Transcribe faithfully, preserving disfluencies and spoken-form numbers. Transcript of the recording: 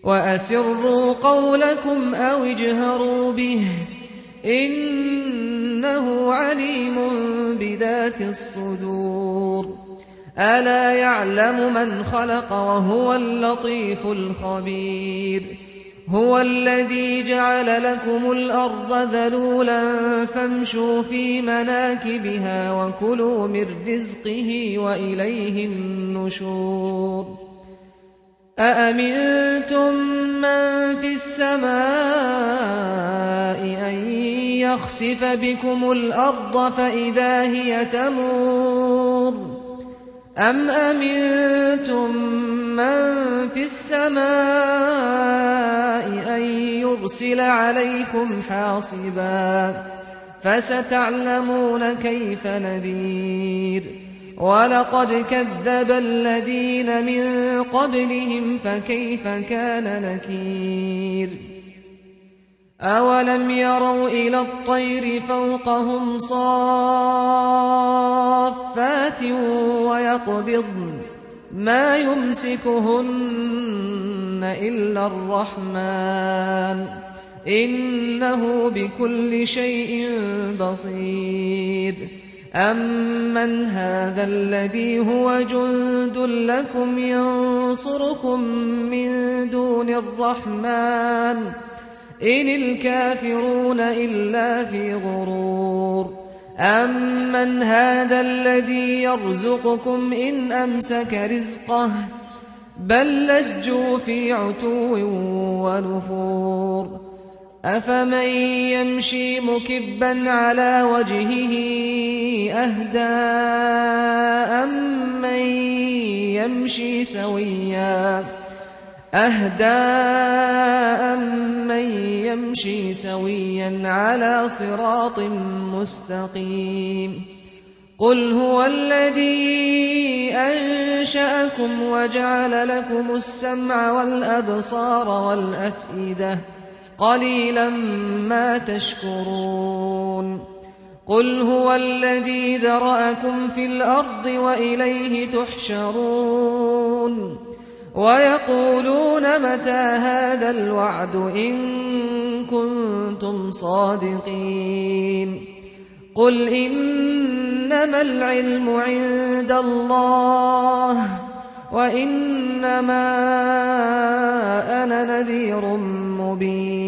وأسروا قولكم أو اجهروا به إنه عليم بذات الصدور ألا يعلم من خلق وهو اللطيف الخبير هو الذي جعل لكم الأرض ذلولا فامشوا في مناكبها وكلوا من رزقه وإليه النشور أأمنتم من في السماء أن يخسف بكم الأرض فإذا هي تمور أم أمنتم من في السماء أن يرسل عليكم حاصبا فستعلمون كيف نذير ولقد كذب الذين من قبلهم فكيف كان نكير أولم يروا إلى الطير فوقهم صافات ويقبضن ما يمسكهن إلا الرحمن إنه بكل شيء بصير أمن هذا الذي هو جند لكم ينصركم من دون الرحمن إن الكافرون إلا في غرور أمن هذا الذي يرزقكم إن أمسك رزقه بل لجوا في عتو ونفور أفمن يمشي مكبا على وجهه أهدى أمن يمشي سويا أهدى أمن يمشي سويا على صراط مستقيم قل هو الذي أنشأكم وجعل لكم السمع والأبصار والأفئدة قليلا ما تشكرون قل هو الذي ذرأكم في الأرض وإليه تحشرون ويقولون متى هذا الوعد إن كنتم صادقين قل إنما العلم عند الله وإنما أنا نذير مبين